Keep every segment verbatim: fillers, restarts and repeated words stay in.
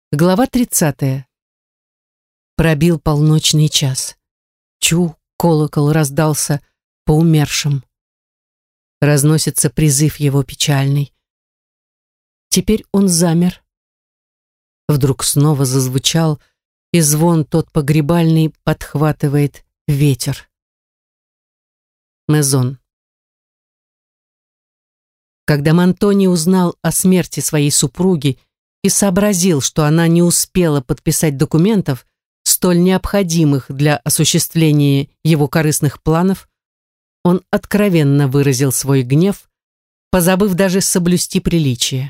Глава тридцатая. Пробил полночный час. Чу, колокол раздался по умершим. Разносится призыв его печальный. Теперь он замер. Вдруг снова зазвучал, и звон тот погребальный подхватывает ветер. Мезон. Когда Мантони узнал о смерти своей супруги и сообразил, что она не успела подписать документов, столь необходимых для осуществления его корыстных планов, он откровенно выразил свой гнев, позабыв даже соблюсти приличие.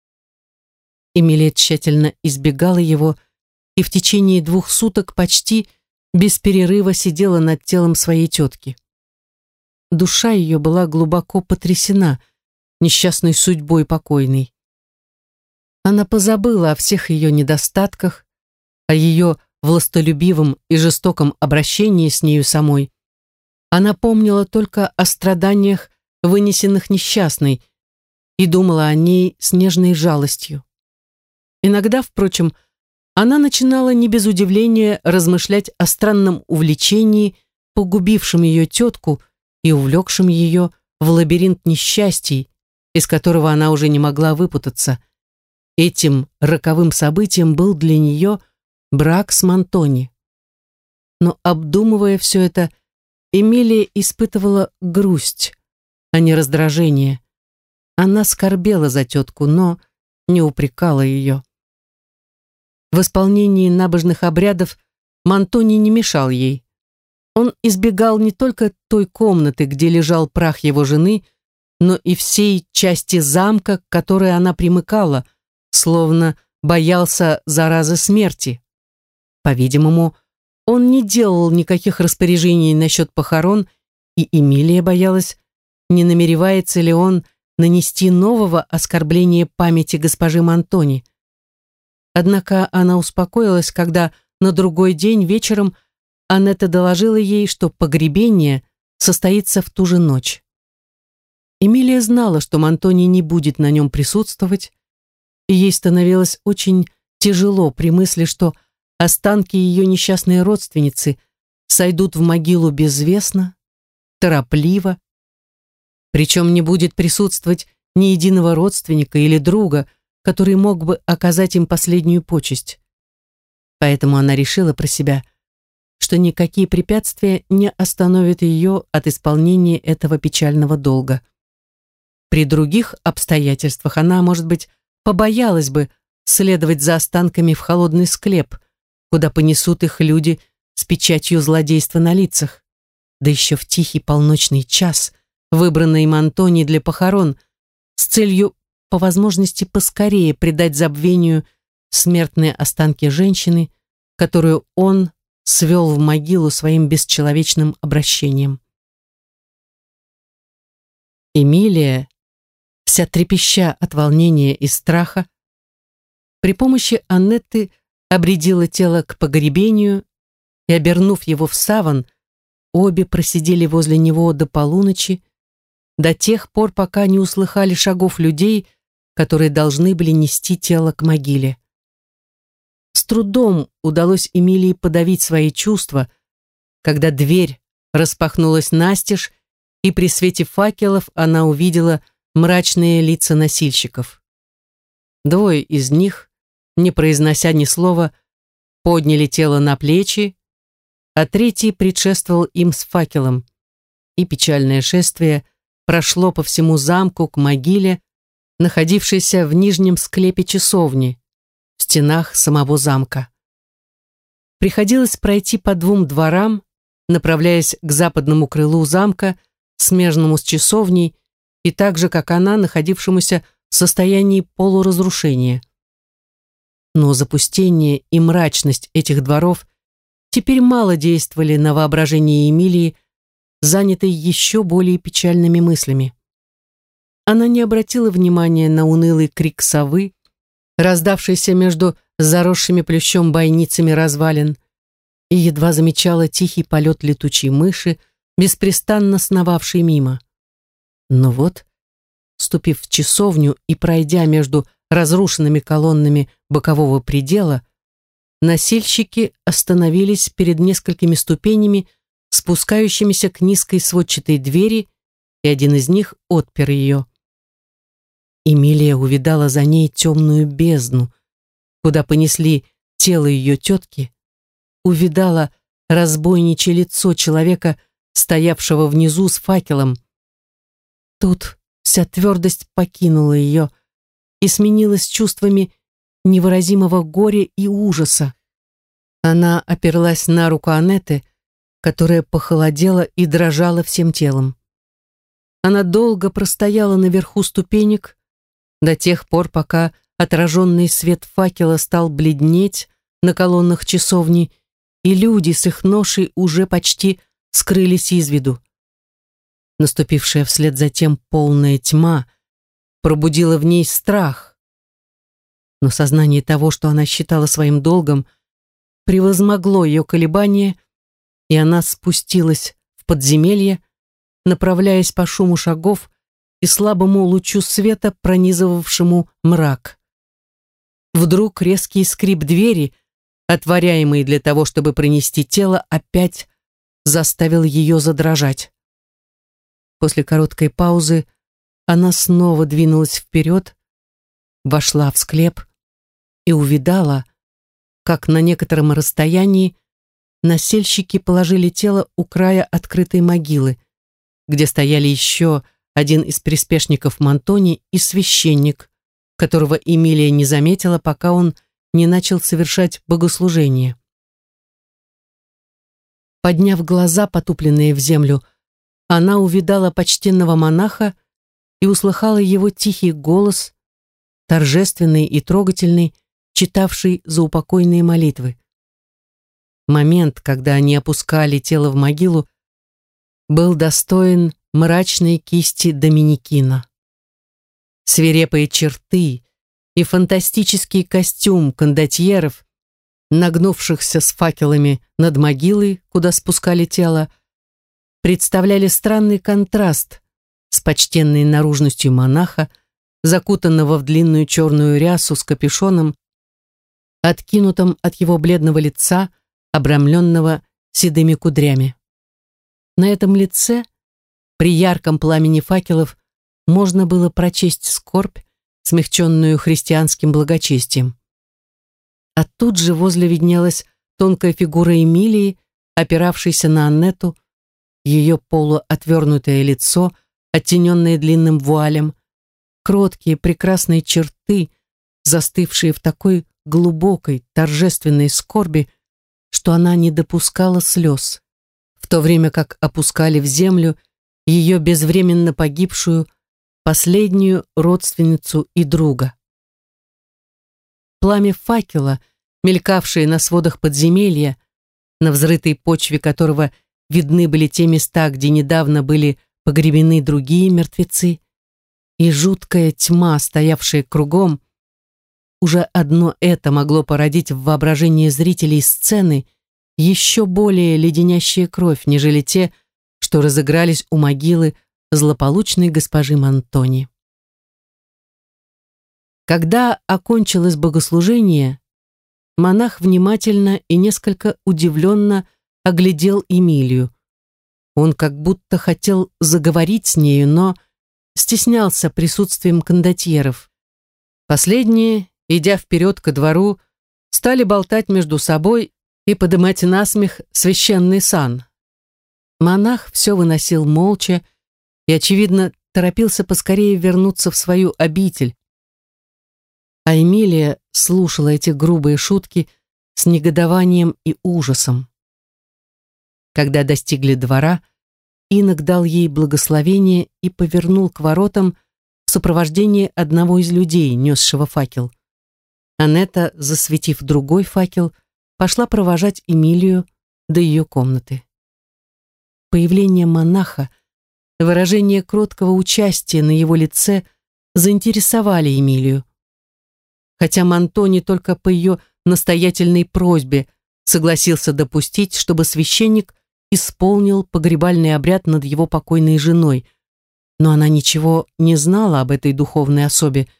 Эмилия тщательно избегала его и в течение двух суток почти без перерыва сидела над телом своей тетки. Душа ее была глубоко потрясена несчастной судьбой покойной. Она позабыла о всех ее недостатках, о ее властолюбивом и жестоком обращении с нею самой. Она помнила только о страданиях, вынесенных несчастной, и думала о ней с нежной жалостью. Иногда, впрочем, она начинала не без удивления размышлять о странном увлечении, погубившем ее тетку и увлекшем ее в лабиринт несчастий, из которого она уже не могла выпутаться. Этим роковым событием был для нее брак с Мантони. Но, обдумывая все это, Эмилия испытывала грусть, а не раздражение. Она скорбела за тетку, но не упрекала ее. В исполнении набожных обрядов Мантони не мешал ей. Он избегал не только той комнаты, где лежал прах его жены, но и всей части замка, к которой она примыкала, словно боялся заразы смерти. По-видимому, он не делал никаких распоряжений насчет похорон, и Эмилия боялась, не намеревается ли он нанести нового оскорбления памяти госпожи Мантони. Однако она успокоилась, когда на другой день вечером Аннетта доложила ей, что погребение состоится в ту же ночь. Эмилия знала, что Мантони не будет на нем присутствовать, и ей становилось очень тяжело при мысли, что останки ее несчастной родственницы сойдут в могилу безвестно, торопливо, причем не будет присутствовать ни единого родственника или друга, который мог бы оказать им последнюю почесть. Поэтому она решила про себя, что никакие препятствия не остановят ее от исполнения этого печального долга. При других обстоятельствах она, может быть, побоялась бы следовать за останками в холодный склеп, куда понесут их люди с печатью злодейства на лицах, да еще в тихий полночный час, выбранный Мантони для похорон, с целью по возможности поскорее предать забвению смертные останки женщины, которую он свел в могилу своим бесчеловечным обращением. Эмилия, вся трепеща от волнения и страха, при помощи Аннетты обредила тело к погребению и, обернув его в саван, обе просидели возле него до полуночи, до тех пор, пока не услыхали шагов людей, которые должны были нести тело к могиле. С трудом удалось Эмилии подавить свои чувства, когда дверь распахнулась настежь, и при свете факелов она увидела мрачные лица носильщиков. Двое из них, не произнося ни слова, подняли тело на плечи, а третий предшествовал им с факелом, и печальное шествие прошло по всему замку к могиле, находившейся в нижнем склепе часовни, в стенах самого замка. Приходилось пройти по двум дворам, направляясь к западному крылу замка, смежному с часовней, и так же, как она, находившемуся в состоянии полуразрушения. Но запустение и мрачность этих дворов теперь мало действовали на воображение Эмилии, занятой еще более печальными мыслями. Она не обратила внимания на унылый крик совы, раздавшийся между заросшими плющом бойницами развалин, и едва замечала тихий полет летучей мыши, беспрестанно сновавшей мимо. Но вот, вступив в часовню и пройдя между разрушенными колоннами бокового предела, носильщики остановились перед несколькими ступенями, спускающимися к низкой сводчатой двери, и один из них отпер ее. Эмилия увидала за ней темную бездну, куда понесли тело ее тетки, увидала разбойничье лицо человека, стоявшего внизу с факелом. Тут вся твердость покинула ее и сменилась чувствами невыразимого горя и ужаса. Она оперлась на руку Аннеты, которая похолодела и дрожала всем телом. Она долго простояла наверху ступенек, до тех пор, пока отраженный свет факела стал бледнеть на колоннах часовни, и люди с их ношей уже почти скрылись из виду. Наступившая вслед за тем полная тьма пробудила в ней страх. Но сознание того, что она считала своим долгом, превозмогло ее колебания, и она спустилась в подземелье, направляясь по шуму шагов и слабому лучу света, пронизывавшему мрак. Вдруг резкий скрип двери, отворяемый для того, чтобы пронести тело, опять заставил ее задрожать. После короткой паузы она снова двинулась вперед, вошла в склеп и увидала, как на некотором расстоянии носильщики положили тело у края открытой могилы, где стояли еще один из приспешников Монтони и священник, которого Эмилия не заметила, пока он не начал совершать богослужение. Подняв глаза, потупленные в землю, она увидала почтенного монаха и услыхала его тихий голос, торжественный и трогательный, читавший заупокойные молитвы. Момент, когда они опускали тело в могилу, был достоин мрачной кисти Доминикина. Свирепые черты и фантастический костюм кондотьеров, нагнувшихся с факелами над могилой, куда спускали тело, представляли странный контраст с почтенной наружностью монаха, закутанного в длинную черную рясу с капюшоном, откинутым от его бледного лица, обрамленного седыми кудрями. На этом лице, при ярком пламени факелов, можно было прочесть скорбь, смягченную христианским благочестием. А тут же возле виднелась тонкая фигура Эмилии, опиравшейся на Аннету, ее полуотвернутое лицо, оттененное длинным вуалем, кроткие прекрасные черты, застывшие в такой глубокой торжественной скорби, что она не допускала слез, в то время как опускали в землю ее безвременно погибшую последнюю родственницу и друга. Пламя факела, мелькавшее на сводах подземелья, на взрытой почве которого видны были те места, где недавно были погребены другие мертвецы, и жуткая тьма, стоявшая кругом, уже одно это могло породить в воображении зрителей сцены еще более леденящие кровь, нежели те, что разыгрались у могилы злополучной госпожи Монтони. Когда окончилось богослужение, монах внимательно и несколько удивленно оглядел Эмилию. Он как будто хотел заговорить с нею, но стеснялся присутствием кондотьеров. Последние, идя вперед ко двору, стали болтать между собой и подымать насмех священный сан. Монах все выносил молча и, очевидно, торопился поскорее вернуться в свою обитель. А Эмилия слушала эти грубые шутки с негодованием и ужасом. Когда достигли двора, инок дал ей благословение и повернул к воротам в сопровождении одного из людей, несшего факел. Аннета, засветив другой факел, пошла провожать Эмилию до ее комнаты. Появление монаха, выражение кроткого участия на его лице заинтересовали Эмилию. Хотя Монтони только по ее настоятельной просьбе согласился допустить, чтобы священник исполнил погребальный обряд над его покойной женой, но она ничего не знала об этой духовной особе,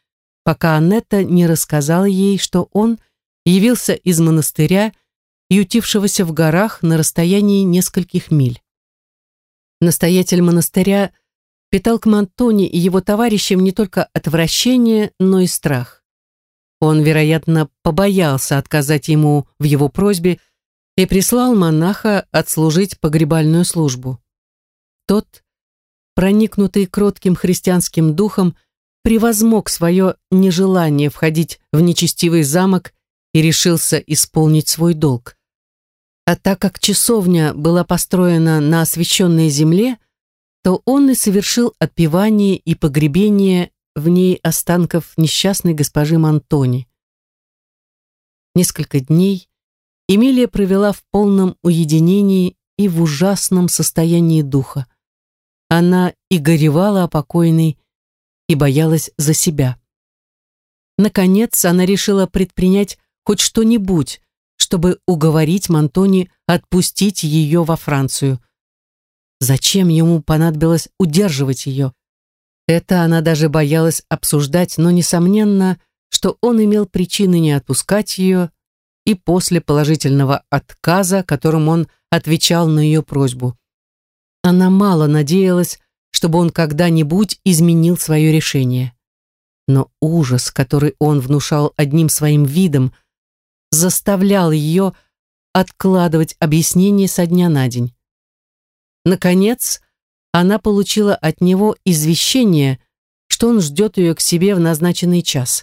пока Аннетта не рассказала ей, что он явился из монастыря, ютившегося в горах на расстоянии нескольких миль. Настоятель монастыря питал к Монтони и его товарищам не только отвращение, но и страх. Он, вероятно, побоялся отказать ему в его просьбе и прислал монаха отслужить погребальную службу. Тот, проникнутый кротким христианским духом, превозмог свое нежелание входить в нечестивый замок и решился исполнить свой долг. А так как часовня была построена на освященной земле, то он и совершил отпевание и погребение в ней останков несчастной госпожи Монтони. Несколько дней Эмилия провела в полном уединении и в ужасном состоянии духа. Она и горевала о покойной, и боялась за себя. Наконец, она решила предпринять хоть что-нибудь, чтобы уговорить Монтони отпустить ее во Францию. Зачем ему понадобилось удерживать ее? Это она даже боялась обсуждать, но несомненно, что он имел причины не отпускать ее, и после положительного отказа, которым он отвечал на ее просьбу. Она мало надеялась, чтобы он когда-нибудь изменил свое решение. Но ужас, который он внушал одним своим видом, заставлял ее откладывать объяснение со дня на день. Наконец, она получила от него извещение, что он ждет ее к себе в назначенный час.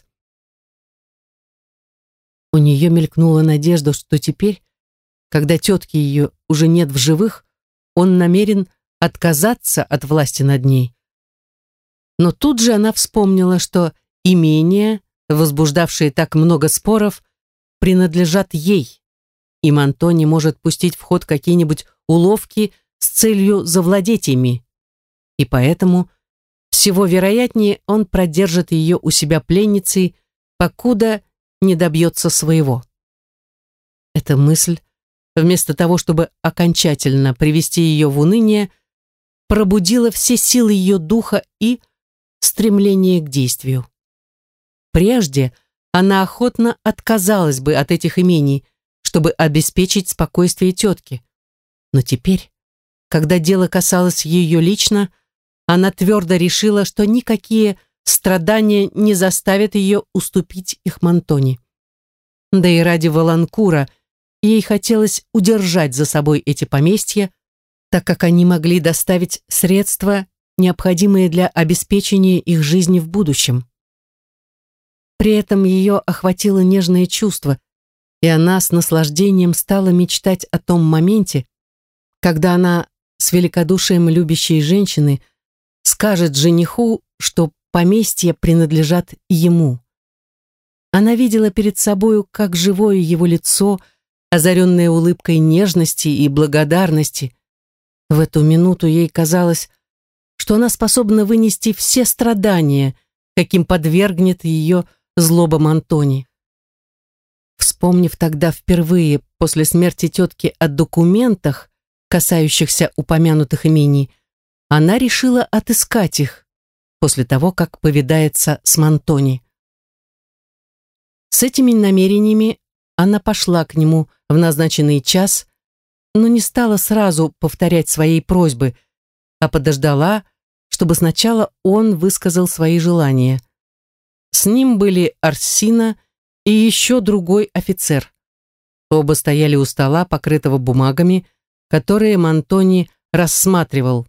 У нее мелькнула надежда, что теперь, когда тетки ее уже нет в живых, он намерен отказаться от власти над ней. Но тут же она вспомнила, что имения, возбуждавшие так много споров, принадлежат ей, и Монтони может пустить в ход какие-нибудь уловки с целью завладеть ими, и поэтому всего вероятнее он продержит ее у себя пленницей, покуда не добьется своего. Эта мысль, вместо того, чтобы окончательно привести ее в уныние, пробудила все силы ее духа и стремление к действию. Прежде она охотно отказалась бы от этих имений, чтобы обеспечить спокойствие тетки. Но теперь, когда дело касалось ее лично, она твердо решила, что никакие страдания не заставят ее уступить их Монтони. Да и ради Валанкура ей хотелось удержать за собой эти поместья, так как они могли доставить средства, необходимые для обеспечения их жизни в будущем. При этом ее охватило нежное чувство, и она с наслаждением стала мечтать о том моменте, когда она с великодушием любящей женщины скажет жениху, что поместья принадлежат ему. Она видела перед собою, как живое его лицо, озаренное улыбкой нежности и благодарности. В эту минуту ей казалось, что она способна вынести все страдания, каким подвергнет ее злоба Монтони. Вспомнив тогда впервые после смерти тетки о документах, касающихся упомянутых имений, она решила отыскать их после того, как повидается с Монтони. С этими намерениями она пошла к нему в назначенный час, но не стала сразу повторять своей просьбы, а подождала, чтобы сначала он высказал свои желания. С ним были Арсина и еще другой офицер. Оба стояли у стола, покрытого бумагами, которые Монтони рассматривал.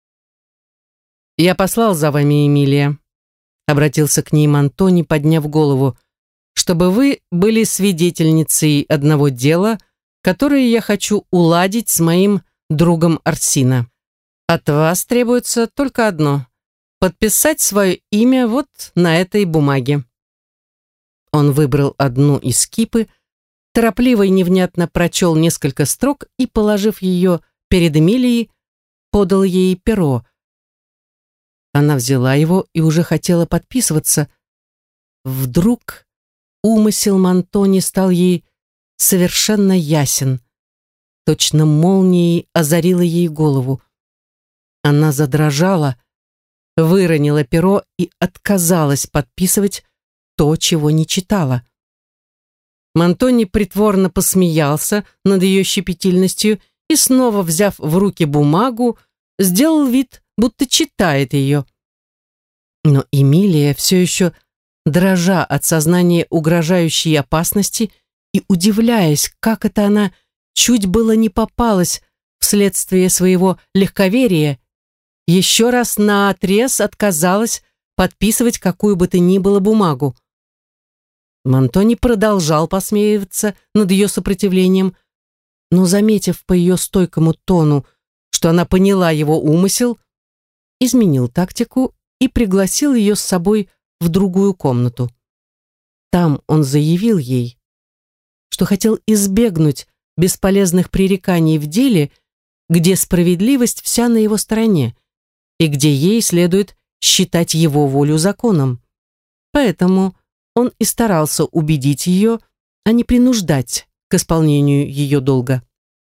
«Я послал за вами, Эмилия», — обратился к ней Монтони, подняв голову, «чтобы вы были свидетельницей одного дела, которое я хочу уладить с моим другом Арсина. От вас требуется только одно — подписать свое имя вот на этой бумаге». Он выбрал одну из кипы, торопливо и невнятно прочел несколько строк и, положив ее перед Эмилией, подал ей перо. Она взяла его и уже хотела подписываться. Вдруг умысел Монтони стал ей совершенно ясен. Точно молнией озарила ей голову. Она задрожала, выронила перо и отказалась подписывать, то, чего не читала. Монтони притворно посмеялся над ее щепетильностью и, снова взяв в руки бумагу, сделал вид, будто читает ее. Но Эмилия, все еще дрожа от сознания угрожающей опасности и удивляясь, как это она чуть было не попалась вследствие своего легковерия, еще раз наотрез отказалась подписывать какую бы то ни было бумагу. Монтони продолжал посмеиваться над ее сопротивлением, но, заметив по ее стойкому тону, что она поняла его умысел, изменил тактику и пригласил ее с собой в другую комнату. Там он заявил ей, что хотел избегнуть бесполезных пререканий в деле, где справедливость вся на его стороне и где ей следует считать его волю законом. Поэтому он и старался убедить ее, а не принуждать к исполнению ее долга.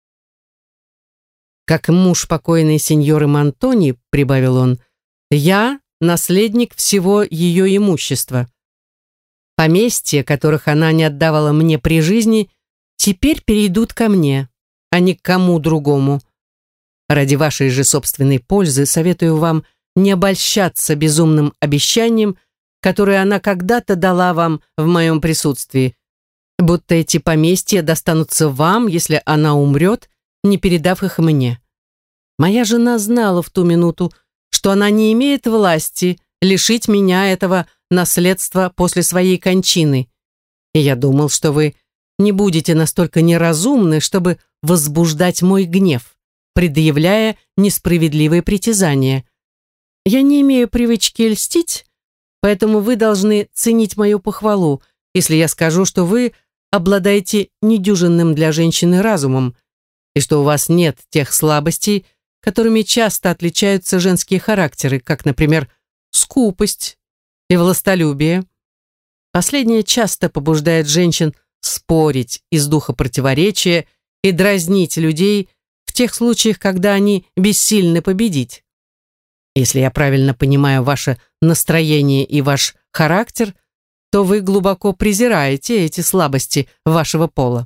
«Как муж покойной сеньоры Монтони, — прибавил он, — я наследник всего ее имущества. Поместья, которых она не отдавала мне при жизни, теперь перейдут ко мне, а не к кому другому. Ради вашей же собственной пользы советую вам не обольщаться безумным обещанием, которое она когда-то дала вам в моем присутствии, будто эти поместья достанутся вам, если она умрет, не передав их мне. Моя жена знала в ту минуту, что она не имеет власти лишить меня этого наследства после своей кончины, и я думал, что вы не будете настолько неразумны, чтобы возбуждать мой гнев, предъявляя несправедливые притязания. Я не имею привычки льстить, поэтому вы должны ценить мою похвалу, если я скажу, что вы обладаете недюжинным для женщины разумом, и что у вас нет тех слабостей, которыми часто отличаются женские характеры, как, например, скупость и властолюбие. Последнее часто побуждает женщин спорить из духа противоречия и дразнить людей в тех случаях, когда они бессильны победить. Если я правильно понимаю ваше настроение и ваш характер, то вы глубоко презираете эти слабости вашего пола.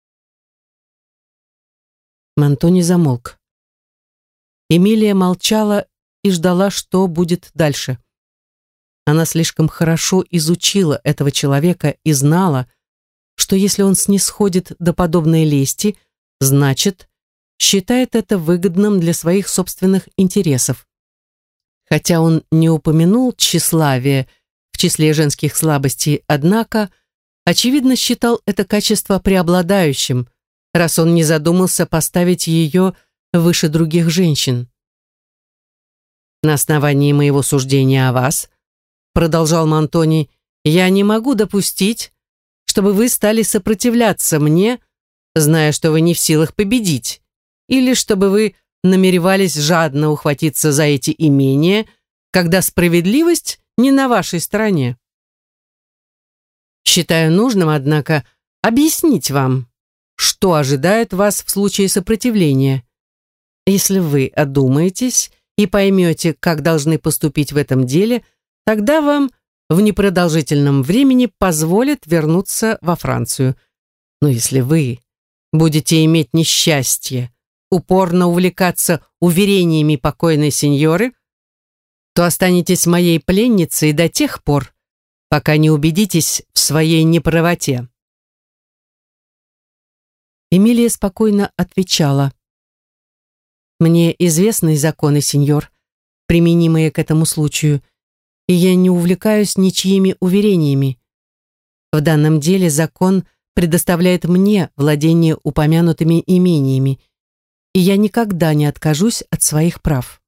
Монтони замолк. Эмилия молчала и ждала, что будет дальше. Она слишком хорошо изучила этого человека и знала, что если он снисходит до подобной лести, значит, считает это выгодным для своих собственных интересов. Хотя он не упомянул тщеславие в числе женских слабостей, однако, очевидно, считал это качество преобладающим, раз он не задумался поставить ее выше других женщин. «На основании моего суждения о вас, — продолжал Монтони, — я не могу допустить, чтобы вы стали сопротивляться мне, зная, что вы не в силах победить, или чтобы вы намеревались жадно ухватиться за эти имения, когда справедливость не на вашей стороне. Считаю нужным, однако, объяснить вам, что ожидает вас в случае сопротивления. Если вы одумаетесь и поймете, как должны поступить в этом деле, тогда вам в непродолжительном времени позволят вернуться во Францию. Но если вы будете иметь несчастье упорно увлекаться уверениями покойной сеньоры, то останетесь моей пленницей до тех пор, пока не убедитесь в своей неправоте». Эмилия спокойно отвечала: «Мне известны законы, сеньор, применимые к этому случаю, и я не увлекаюсь ничьими уверениями. В данном деле закон предоставляет мне владение упомянутыми имениями, и я никогда не откажусь от своих прав».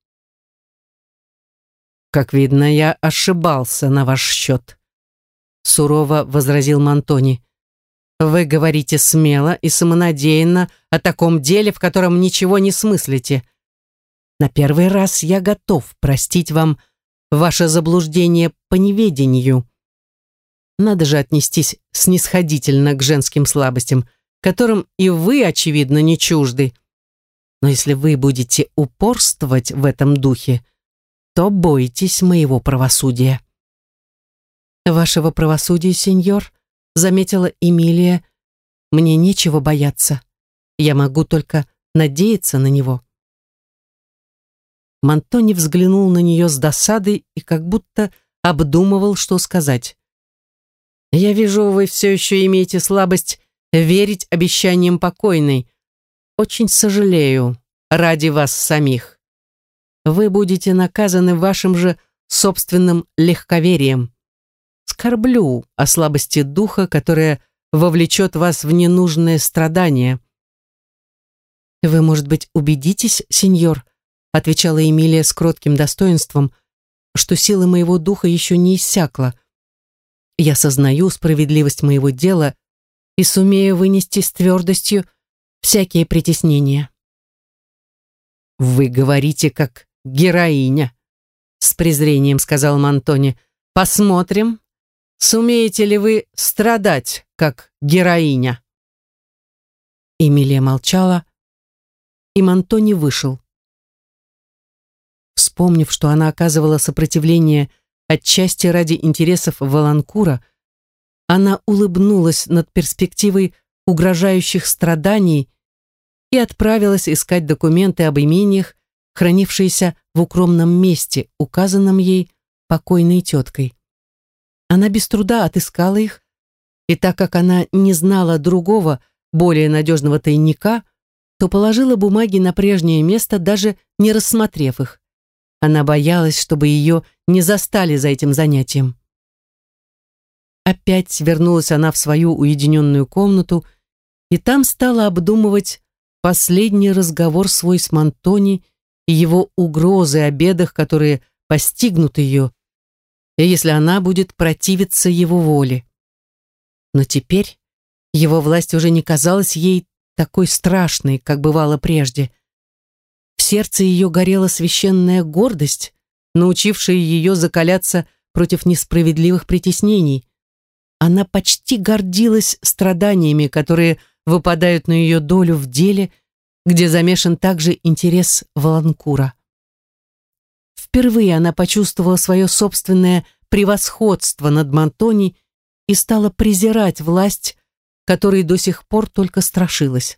«Как видно, я ошибался на ваш счет», — сурово возразил Монтони. «Вы говорите смело и самонадеянно о таком деле, в котором ничего не смыслите. На первый раз я готов простить вам ваше заблуждение по неведению. Надо же отнестись снисходительно к женским слабостям, которым и вы, очевидно, не чужды. Но если вы будете упорствовать в этом духе, то бойтесь моего правосудия». Вашего правосудия, сеньор, заметила Эмилия, мне нечего бояться. Я могу только надеяться на него. Монтони взглянул на нее с досадой и как будто обдумывал, что сказать. «Я вижу, вы все еще имеете слабость верить обещаниям покойной. Очень сожалею ради вас самих. Вы будете наказаны вашим же собственным легковерием. Скорблю о слабости духа, которая вовлечет вас в ненужное страдание». «Вы, может быть, убедитесь, сеньор, — отвечала Эмилия с кротким достоинством, — что сила моего духа еще не иссякла. Я сознаю справедливость моего дела и сумею вынести с твердостью всякие притеснения». «Вы говорите, как героиня», — с презрением сказал Монтони. «Посмотрим, сумеете ли вы страдать, как героиня». Эмилия молчала, и Монтони вышел. Вспомнив, что она оказывала сопротивление отчасти ради интересов Валанкура, она улыбнулась над перспективой угрожающих страданий и отправилась искать документы об имениях, хранившиеся в укромном месте, указанном ей покойной теткой. Она без труда отыскала их, и так как она не знала другого, более надежного тайника, то положила бумаги на прежнее место, даже не рассмотрев их. Она боялась, чтобы ее не застали за этим занятием. Опять вернулась она в свою уединенную комнату и там стала обдумывать последний разговор свой с Монтони и его угрозы о бедах, которые постигнут ее, если она будет противиться его воле. Но теперь его власть уже не казалась ей такой страшной, как бывало прежде. В сердце ее горела священная гордость, научившая ее закаляться против несправедливых притеснений. Она почти гордилась страданиями, которые выпадают на ее долю в деле, где замешан также интерес Валанкура. Впервые она почувствовала свое собственное превосходство над Монтони и стала презирать власть, которой до сих пор только страшилась.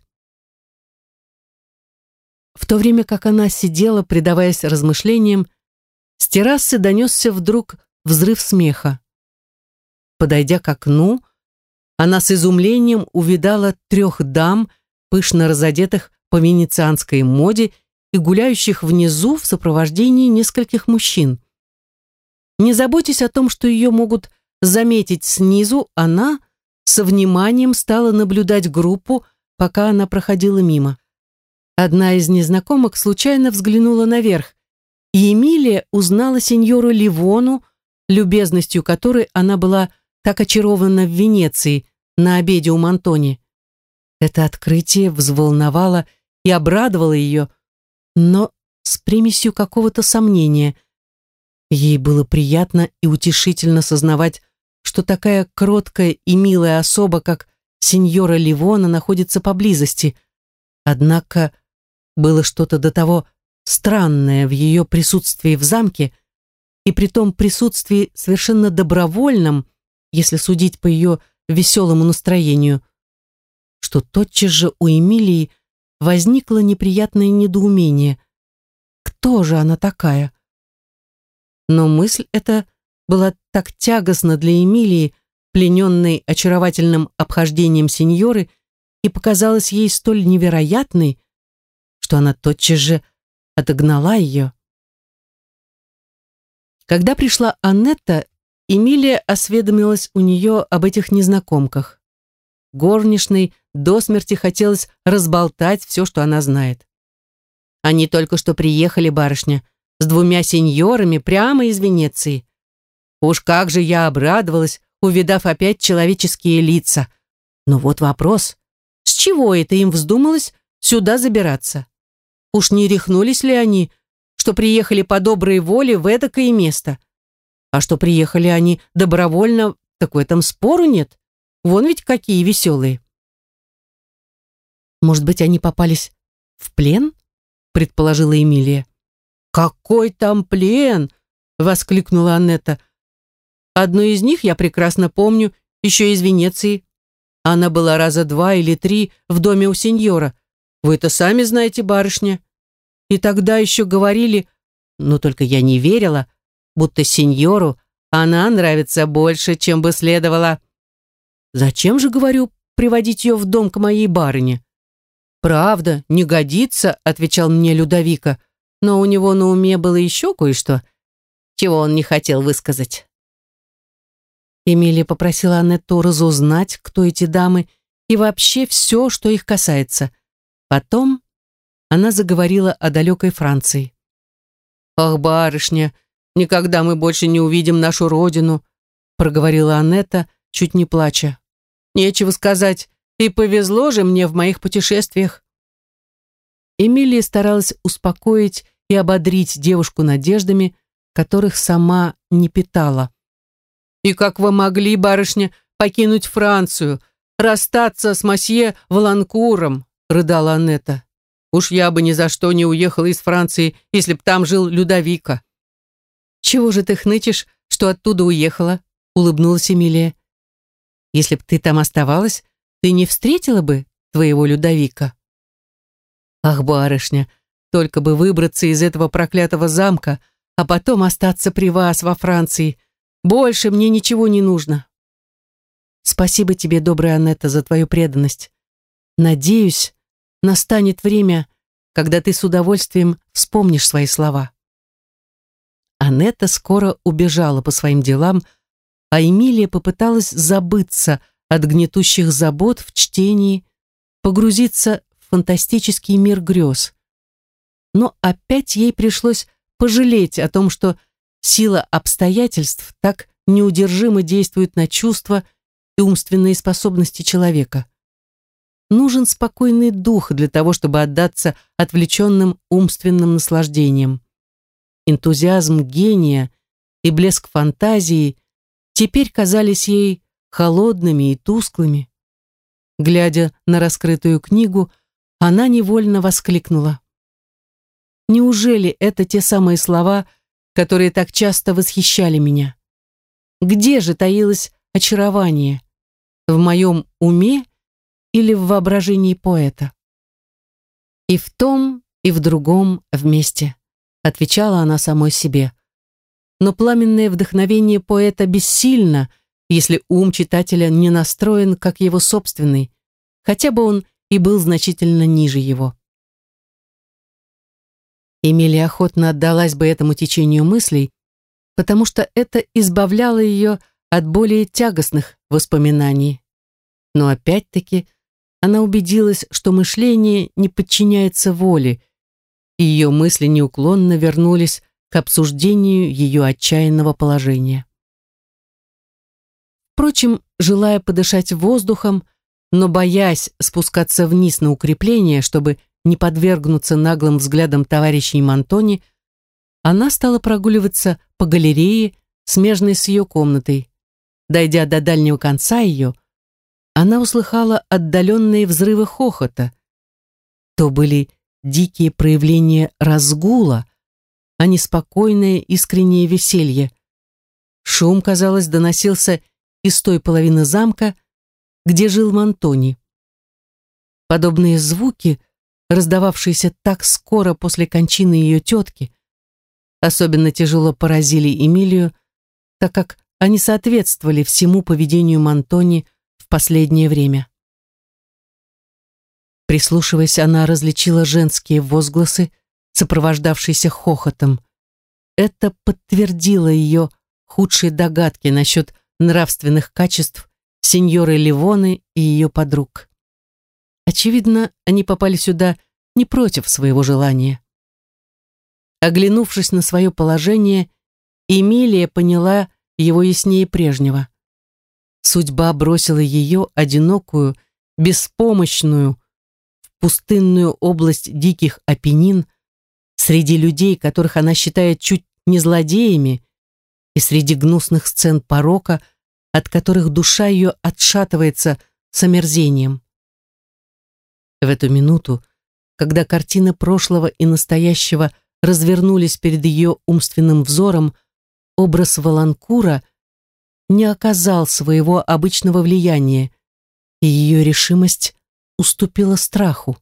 В то время как она сидела, предаваясь размышлениям, с террасы донесся вдруг взрыв смеха. Подойдя к окну, она с изумлением увидала трех дам, пышно разодетых по венецианской моде и гуляющих внизу в сопровождении нескольких мужчин. Не заботясь о том, что ее могут заметить снизу, она со вниманием стала наблюдать группу, пока она проходила мимо. Одна из незнакомок случайно взглянула наверх, и Эмилия узнала сеньору Ливону, любезностью которой она была так очарована в Венеции на обеде у Монтони. Это открытие взволновало и обрадовало ее, но с примесью какого-то сомнения. Ей было приятно и утешительно сознавать, что такая кроткая и милая особа, как сеньора Ливона, находится поблизости. Однако было что-то до того странное в ее присутствии в замке, и при том присутствии совершенно добровольном, если судить по ее веселому настроению, что тотчас же у Эмилии возникло неприятное недоумение. Кто же она такая? Но мысль эта была так тягостна для Эмилии, плененной очаровательным обхождением сеньоры, и показалась ей столь невероятной, что она тотчас же отогнала ее. Когда пришла Аннетта, Эмилия осведомилась у нее об этих незнакомках. Горничной до смерти хотелось разболтать все, что она знает. «Они только что приехали, барышня, с двумя сеньорами прямо из Венеции. Уж как же я обрадовалась, увидав опять человеческие лица. Но вот вопрос, с чего это им вздумалось сюда забираться? Уж не рехнулись ли они, что приехали по доброй воле в эдакое место? А что приехали они добровольно, так в этом спору нет. Вон ведь какие веселые». «Может быть, они попались в плен?» предположила Эмилия. «Какой там плен?» воскликнула Аннетта. Одну из них я прекрасно помню, еще из Венеции. Она была раза два или три в доме у сеньора. Вы это сами знаете, барышня. И тогда еще говорили, но только я не верила, будто сеньору она нравится больше, чем бы следовало. Зачем же, говорю, приводить ее в дом к моей барыне? Правда, не годится, отвечал мне Людовико, но у него на уме было еще кое-что, чего он не хотел высказать. Эмилия попросила Аннетту разузнать, кто эти дамы, и вообще все, что их касается. Потом она заговорила о далекой Франции. «Ах, барышня, никогда мы больше не увидим нашу родину», проговорила Аннетта, чуть не плача. «Нечего сказать, и повезло же мне в моих путешествиях». Эмилия старалась успокоить и ободрить девушку надеждами, которых сама не питала. «И как вы могли, барышня, покинуть Францию, расстаться с мосье Валанкуром?» рыдала Аннетта. «Уж я бы ни за что не уехала из Франции, если б там жил Людовико». «Чего же ты хнычешь, что оттуда уехала?» улыбнулась Эмилия. «Если б ты там оставалась, ты не встретила бы твоего Людовико». «Ах, барышня, только бы выбраться из этого проклятого замка, а потом остаться при вас во Франции. Больше мне ничего не нужно». «Спасибо тебе, добрая Аннетта, за твою преданность. Надеюсь, настанет время, когда ты с удовольствием вспомнишь свои слова». Аннетта скоро убежала по своим делам, а Эмилия попыталась забыться от гнетущих забот в чтении, погрузиться в фантастический мир грез. Но опять ей пришлось пожалеть о том, что сила обстоятельств так неудержимо действует на чувства и умственные способности человека. Нужен спокойный дух для того, чтобы отдаться отвлеченным умственным наслаждениям. Энтузиазм гения и блеск фантазии теперь казались ей холодными и тусклыми. Глядя на раскрытую книгу, она невольно воскликнула: «Неужели это те самые слова, которые так часто восхищали меня? Где же таилось очарование? В моем уме или в воображении поэта?» «И в том, и в другом вместе», отвечала она самой себе. Но пламенное вдохновение поэта бессильно, если ум читателя не настроен, как его собственный, хотя бы он и был значительно ниже его. Эмилия охотно отдалась бы этому течению мыслей, потому что это избавляло ее от более тягостных воспоминаний. Но опять-таки она убедилась, что мышление не подчиняется воле, и ее мысли неуклонно вернулись к обсуждению ее отчаянного положения. Впрочем, желая подышать воздухом, но боясь спускаться вниз на укрепление, чтобы не подвергнуться наглым взглядам товарищей Монтони, она стала прогуливаться по галерее, смежной с ее комнатой. Дойдя до дальнего конца ее, она услыхала отдаленные взрывы хохота. То были дикие проявления разгула, а не спокойное искреннее веселье. Шум, казалось, доносился из той половины замка, где жил Монтони. Подобные звуки, раздававшиеся так скоро после кончины ее тетки, особенно тяжело поразили Эмилию, так как они соответствовали всему поведению Монтони в последнее время. Прислушиваясь, она различила женские возгласы, сопровождавшиеся хохотом. Это подтвердило ее худшие догадки насчет нравственных качеств сеньоры Ливоны и ее подруг. Очевидно, они попали сюда не против своего желания. Оглянувшись на свое положение, Эмилия поняла его яснее прежнего. Судьба бросила ее, одинокую, беспомощную, в пустынную область диких Апеннин, среди людей, которых она считает чуть не злодеями, и среди гнусных сцен порока, от которых душа ее отшатывается с омерзением. В эту минуту, когда картины прошлого и настоящего развернулись перед ее умственным взором, образ Валанкура не оказал своего обычного влияния, и ее решимость уступила страху.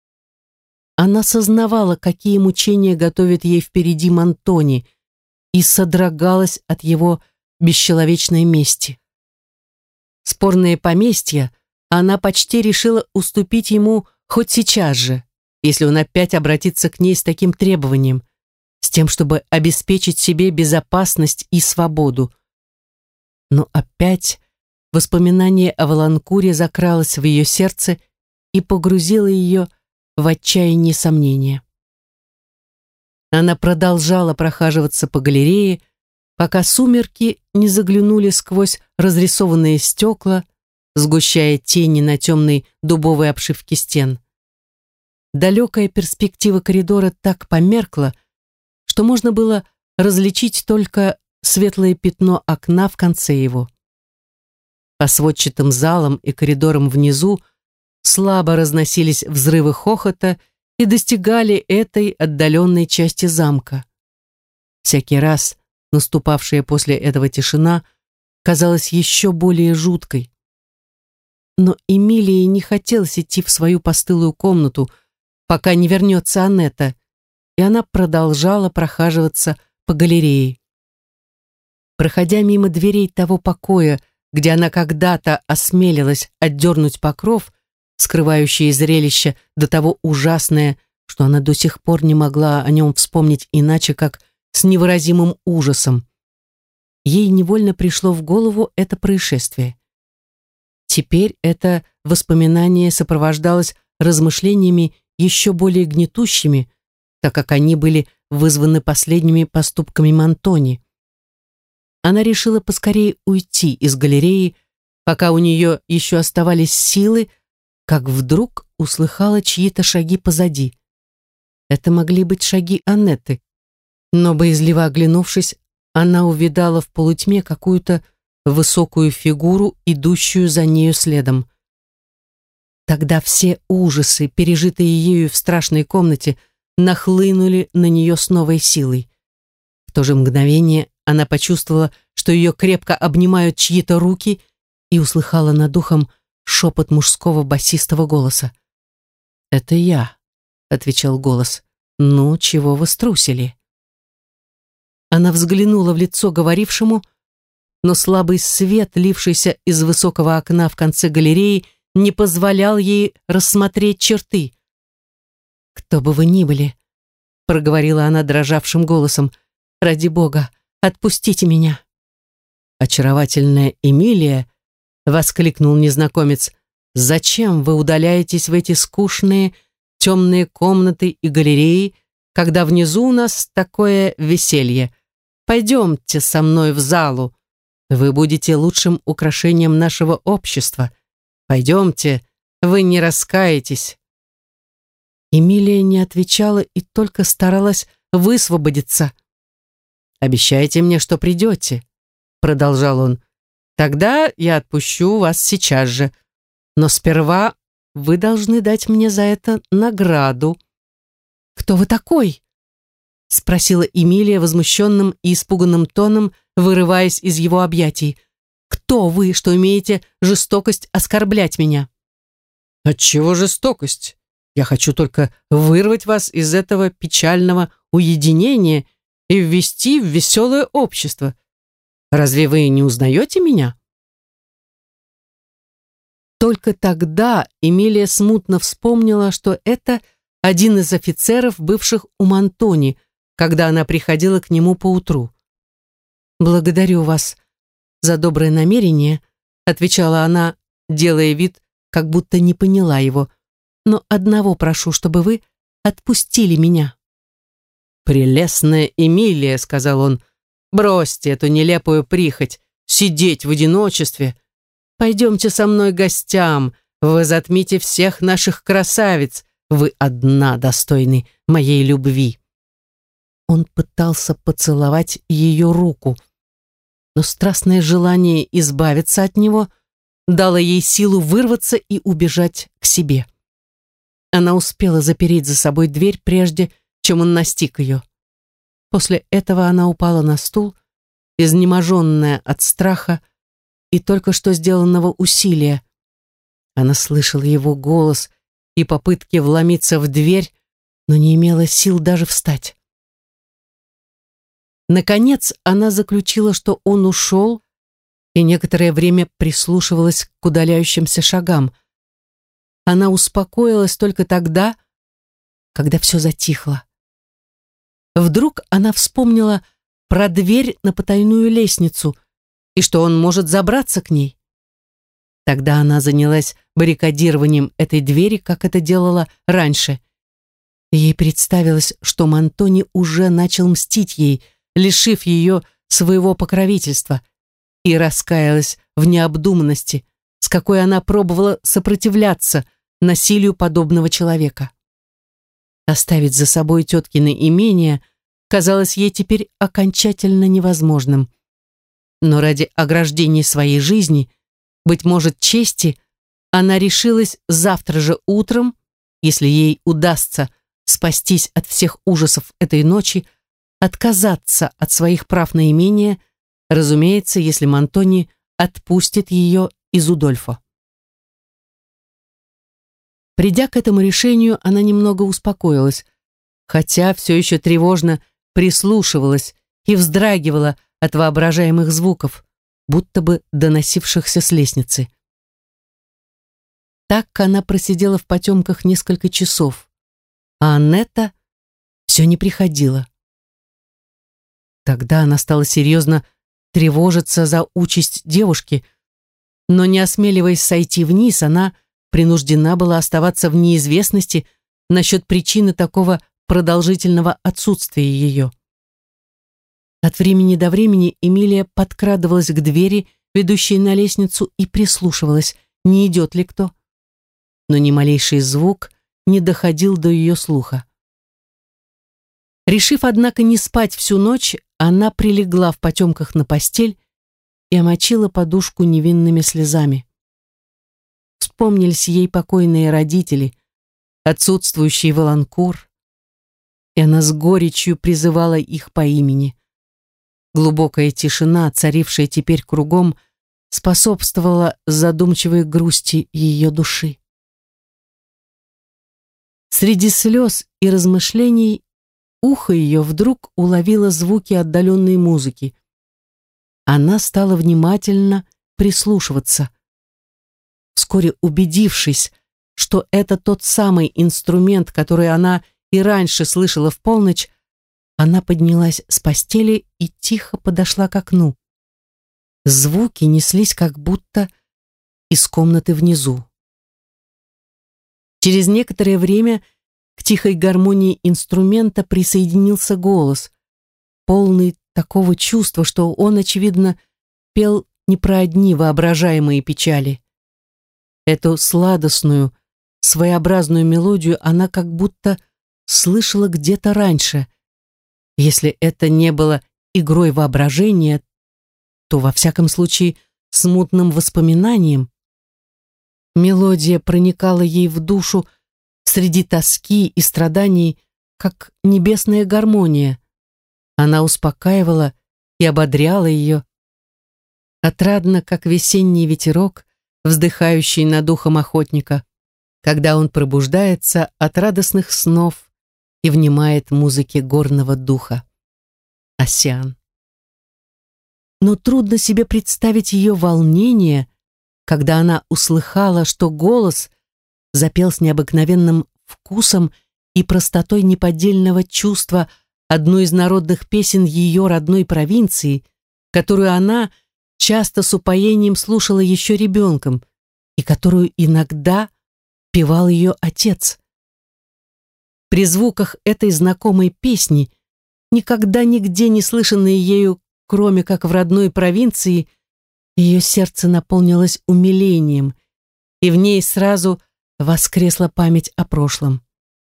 Она сознавала, какие мучения готовит ей впереди Мантони, и содрогалась от его бесчеловечной мести. Спорное поместье она почти решила уступить ему хоть сейчас же, если он опять обратится к ней с таким требованием, с тем, чтобы обеспечить себе безопасность и свободу. Но опять воспоминание о Валанкуре закралось в ее сердце и погрузило ее в отчаяние сомнения. Она продолжала прохаживаться по галерее, пока сумерки не заглянули сквозь разрисованные стекла, сгущая тени на темной дубовой обшивке стен. Далекая перспектива коридора так померкла, что можно было различить только светлое пятно окна в конце его. По сводчатым залам и коридорам внизу слабо разносились взрывы хохота и достигали этой отдаленной части замка. Всякий раз наступавшая после этого тишина казалась еще более жуткой. Но Эмилии не хотелось идти в свою постылую комнату, пока не вернется Аннетта, и она продолжала прохаживаться по галерее. Проходя мимо дверей того покоя, где она когда-то осмелилась отдернуть покров, скрывающий зрелище до того ужасное, что она до сих пор не могла о нем вспомнить иначе, как с невыразимым ужасом, ей невольно пришло в голову это происшествие. Теперь это воспоминание сопровождалось размышлениями еще более гнетущими, так как они были вызваны последними поступками Мантони. Она решила поскорее уйти из галереи, пока у нее еще оставались силы, как вдруг услыхала чьи-то шаги позади. Это могли быть шаги Аннетты, но, боязливо оглянувшись, она увидала в полутьме какую-то высокую фигуру, идущую за нею следом. Тогда все ужасы, пережитые ею в страшной комнате, нахлынули на нее с новой силой. В то же мгновение она почувствовала, что ее крепко обнимают чьи-то руки, и услыхала над ухом шепот мужского басистого голоса. «Это я», — отвечал голос. «Ну, чего вы струсили?» Она взглянула в лицо говорившему, но слабый свет, лившийся из высокого окна в конце галереи, не позволял ей рассмотреть черты. «Кто бы вы ни были», — проговорила она дрожавшим голосом, — «ради Бога, отпустите меня». «Очаровательная Эмилия», — воскликнул незнакомец, — «зачем вы удаляетесь в эти скучные темные комнаты и галереи, когда внизу у нас такое веселье? Пойдемте со мной в залу. Вы будете лучшим украшением нашего общества. Пойдемте, вы не раскаетесь». Эмилия не отвечала и только старалась высвободиться. «Обещайте мне, что придете», — продолжал он. «Тогда я отпущу вас сейчас же. Но сперва вы должны дать мне за это награду». «Кто вы такой?» — спросила Эмилия возмущенным и испуганным тоном, вырываясь из его объятий. «Кто вы, что имеете жестокость оскорблять меня?» «Отчего жестокость? Я хочу только вырвать вас из этого печального уединения и ввести в веселое общество. Разве вы не узнаете меня?» Только тогда Эмилия смутно вспомнила, что это один из офицеров, бывших у Мантони, когда она приходила к нему поутру. «Благодарю вас за доброе намерение», — отвечала она, делая вид, как будто не поняла его. «Но одного прошу, чтобы вы отпустили меня». «Прелестная Эмилия», — сказал он, — «бросьте эту нелепую прихоть, сидеть в одиночестве. Пойдемте со мной к гостям, вы затмите всех наших красавиц, вы одна достойны моей любви». Он пытался поцеловать ее руку, но страстное желание избавиться от него дало ей силу вырваться и убежать к себе. Она успела запереть за собой дверь, прежде чем он настиг ее. После этого она упала на стул, изнеможенная от страха, и только что сделанного усилия. Она слышала его голос и попытки вломиться в дверь, но не имела сил даже встать. Наконец она заключила, что он ушел, и некоторое время прислушивалась к удаляющимся шагам. Она успокоилась только тогда, когда все затихло. Вдруг она вспомнила про дверь на потайную лестницу и что он может забраться к ней. Тогда она занялась баррикадированием этой двери, как это делала раньше. Ей представилось, что Мантони уже начал мстить ей, лишив ее своего покровительства, и раскаялась в необдуманности, с какой она пробовала сопротивляться насилию подобного человека. Оставить за собой теткино имение казалось ей теперь окончательно невозможным. Но ради ограждения своей жизни, быть может, чести, она решилась завтра же утром, если ей удастся спастись от всех ужасов этой ночи, отказаться от своих прав на имение, разумеется, если Мантони отпустит ее из Удольфо. Придя к этому решению, она немного успокоилась, хотя все еще тревожно прислушивалась и вздрагивала от воображаемых звуков, будто бы доносившихся с лестницы. Так она просидела в потемках несколько часов, а Аннетта все не приходила. Тогда она стала серьезно тревожиться за участь девушки, но, не осмеливаясь сойти вниз, она принуждена была оставаться в неизвестности насчет причины такого продолжительного отсутствия ее. От времени до времени Эмилия подкрадывалась к двери, ведущей на лестницу, и прислушивалась, не идет ли кто. Но ни малейший звук не доходил до ее слуха. Решив, однако, не спать всю ночь, она прилегла в потемках на постель и омочила подушку невинными слезами. Вспомнились ей покойные родители, отсутствующий Воланкур, и она с горечью призывала их по имени. Глубокая тишина, царившая теперь кругом, способствовала задумчивой грусти ее души. Среди слез и размышлений ухо ее вдруг уловило звуки отдаленной музыки. Она стала внимательно прислушиваться. Вскоре убедившись, что это тот самый инструмент, который она и раньше слышала в полночь, она поднялась с постели и тихо подошла к окну. Звуки неслись как будто из комнаты внизу. Через некоторое время к тихой гармонии инструмента присоединился голос, полный такого чувства, что он, очевидно, пел не про одни воображаемые печали. Эту сладостную, своеобразную мелодию она как будто слышала где-то раньше. Если это не было игрой воображения, то, во всяком случае, смутным воспоминанием. Мелодия проникала ей в душу среди тоски и страданий, как небесная гармония. Она успокаивала и ободряла ее. Отрадно, как весенний ветерок, вздыхающий над ухом охотника, когда он пробуждается от радостных снов и внимает музыке горного духа. Оссиан. Но трудно себе представить ее волнение, когда она услыхала, что голос запел с необыкновенным вкусом и простотой неподдельного чувства одну из народных песен ее родной провинции, которую она часто с упоением слушала еще ребенком и которую иногда певал ее отец. При звуках этой знакомой песни, никогда нигде не слышанной ею, кроме как в родной провинции, ее сердце наполнилось умилением, и в ней сразу воскресла память о прошлом.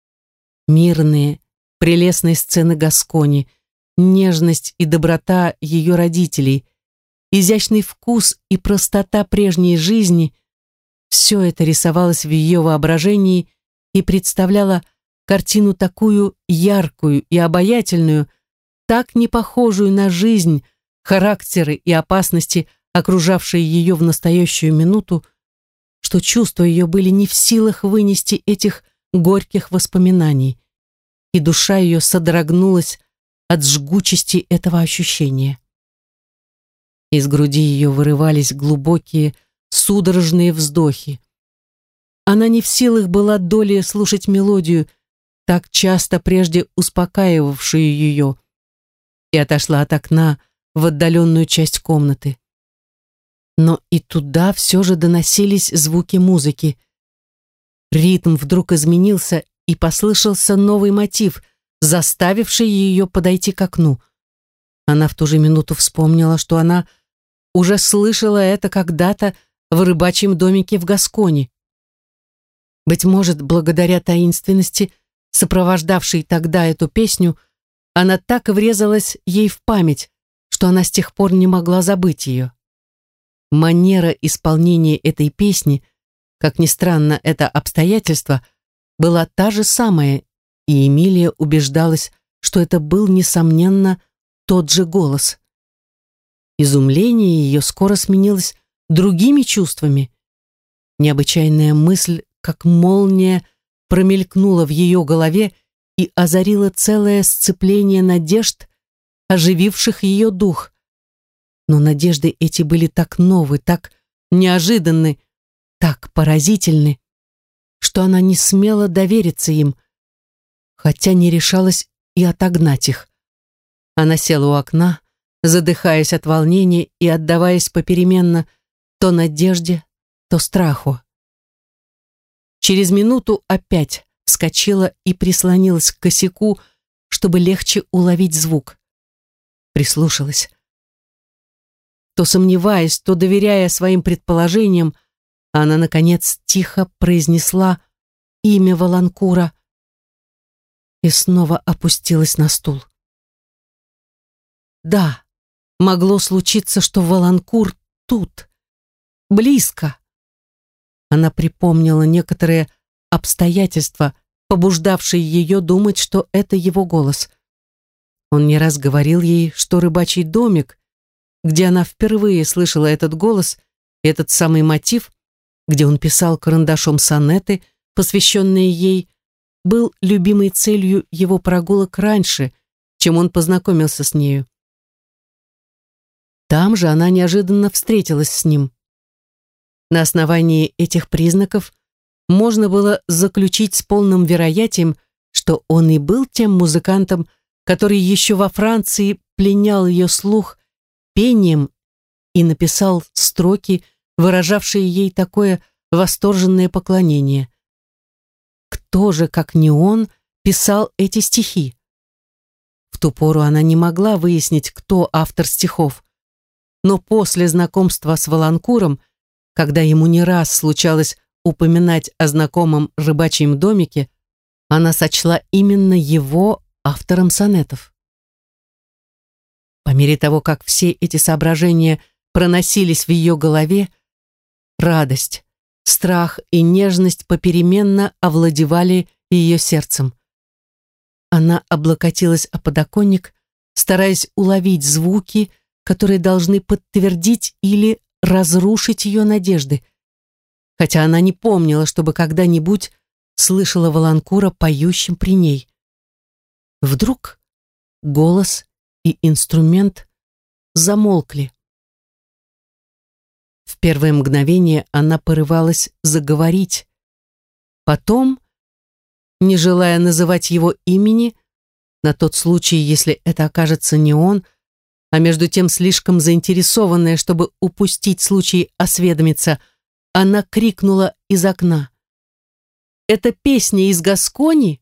Мирные, прелестные сцены Гаскони, нежность и доброта ее родителей, изящный вкус и простота прежней жизни — все это рисовалось в ее воображении и представляло картину такую яркую и обаятельную, так не похожую на жизнь, характеры и опасности окружавшие ее в настоящую минуту, что чувства ее были не в силах вынести этих горьких воспоминаний, и душа ее содрогнулась от жгучести этого ощущения. Из груди ее вырывались глубокие, судорожные вздохи. Она не в силах была долей слушать мелодию, так часто прежде успокаивавшую ее, и отошла от окна в отдаленную часть комнаты. Но и туда все же доносились звуки музыки. Ритм вдруг изменился, и послышался новый мотив, заставивший ее подойти к окну. Она в ту же минуту вспомнила, что она уже слышала это когда-то в рыбачьем домике в Гасконе. Быть может, благодаря таинственности, сопровождавшей тогда эту песню, она так врезалась ей в память, что она с тех пор не могла забыть ее. Манера исполнения этой песни, как ни странно это обстоятельство, была та же самая, и Эмилия убеждалась, что это был, несомненно, тот же голос. Изумление ее скоро сменилось другими чувствами. Необычайная мысль, как молния, промелькнула в ее голове и озарила целое сцепление надежд, ожививших ее дух. Но надежды эти были так новы, так неожиданны, так поразительны, что она не смела довериться им, хотя не решалась и отогнать их. Она села у окна, задыхаясь от волнения и отдаваясь попеременно то надежде, то страху. Через минуту опять вскочила и прислонилась к косяку, чтобы легче уловить звук. Прислушалась. То сомневаясь, то доверяя своим предположениям, она, наконец, тихо произнесла имя Воланкура и снова опустилась на стул. Да, могло случиться, что Воланкур тут, близко. Она припомнила некоторые обстоятельства, побуждавшие ее думать, что это его голос. Он не раз говорил ей, что рыбачий домик, где она впервые слышала этот голос, этот самый мотив, где он писал карандашом сонеты, посвященные ей, был любимой целью его прогулок раньше, чем он познакомился с нею. Там же она неожиданно встретилась с ним. На основании этих признаков можно было заключить с полным вероятием, что он и был тем музыкантом, который еще во Франции пленял ее слух пением и написал строки, выражавшие ей такое восторженное поклонение. Кто же, как не он, писал эти стихи? В ту пору она не могла выяснить, кто автор стихов, но после знакомства с Воланкуром, когда ему не раз случалось упоминать о знакомом рыбачьем домике, она сочла именно его автором сонетов. По мере того, как все эти соображения проносились в ее голове, радость, страх и нежность попеременно овладевали ее сердцем. Она облокотилась о подоконник, стараясь уловить звуки, которые должны подтвердить или разрушить ее надежды, хотя она не помнила, чтобы когда-нибудь слышала Воланкура поющим при ней. Вдруг голос и инструмент замолкли. В первое мгновение она порывалась заговорить. Потом, не желая называть его имени, на тот случай, если это окажется не он, а между тем слишком заинтересованная, чтобы упустить случай осведомиться, она крикнула из окна: «Это песня из Гаскони?»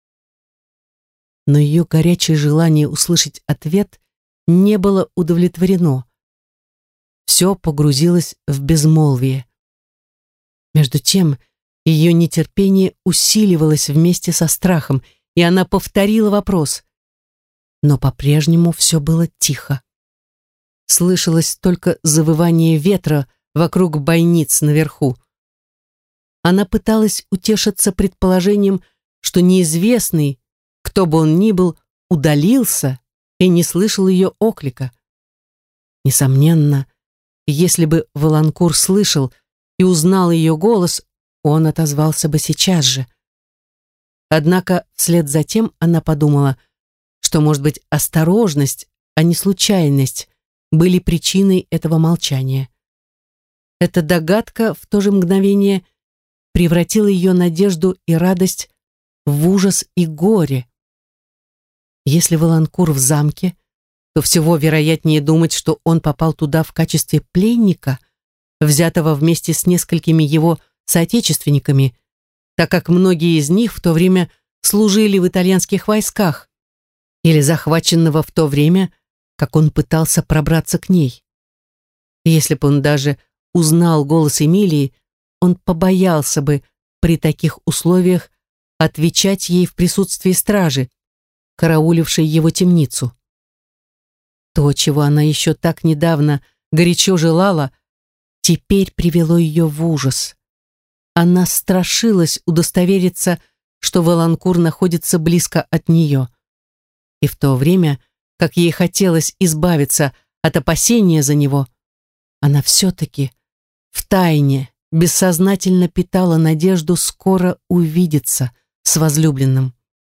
Но ее горячее желание услышать ответ не было удовлетворено. Все погрузилось в безмолвие. Между тем, ее нетерпение усиливалось вместе со страхом, и она повторила вопрос. Но по-прежнему все было тихо. Слышалось только завывание ветра вокруг бойниц наверху. Она пыталась утешиться предположением, что неизвестный, кто бы он ни был, удалился и не слышал ее оклика. Несомненно, Если бы Воланкур слышал и узнал ее голос, он отозвался бы сейчас же. Однако вслед за тем она подумала, что, может быть, осторожность, а не случайность были причиной этого молчания. Эта догадка в то же мгновение превратила ее надежду и радость в ужас и горе. Если Воланкур в замке, то всего вероятнее думать, что он попал туда в качестве пленника, взятого вместе с несколькими его соотечественниками, так как многие из них в то время служили в итальянских войсках, или захваченного в то время, как он пытался пробраться к ней. Если бы он даже узнал голос Эмилии, он побоялся бы при таких условиях отвечать ей в присутствии стражи, караулившей его темницу. То, чего она еще так недавно горячо желала, теперь привело ее в ужас. Она страшилась удостовериться, что Воланкур находится близко от нее. И в то время, как ей хотелось избавиться от опасения за него, она все-таки втайне, бессознательно питала надежду скоро увидеться с возлюбленным.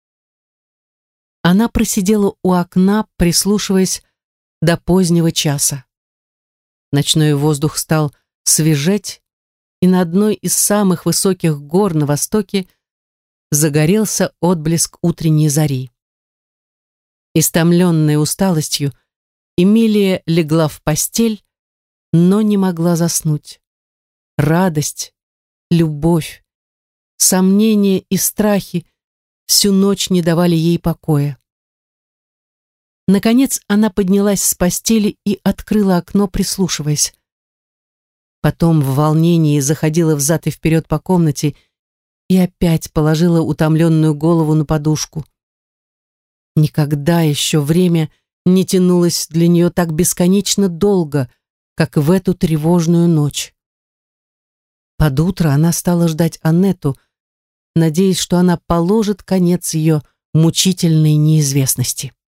Она просидела у окна, прислушиваясь до позднего часа. Ночной воздух стал свежеть, и на одной из самых высоких гор на востоке загорелся отблеск утренней зари. Истомленная усталостью, Эмилия легла в постель, но не могла заснуть. Радость, любовь, сомнения и страхи всю ночь не давали ей покоя. Наконец она поднялась с постели и открыла окно, прислушиваясь. Потом в волнении заходила взад и вперед по комнате и опять положила утомленную голову на подушку. Никогда еще время не тянулось для нее так бесконечно долго, как в эту тревожную ночь. Под утро она стала ждать Аннету, надеясь, что она положит конец ее мучительной неизвестности.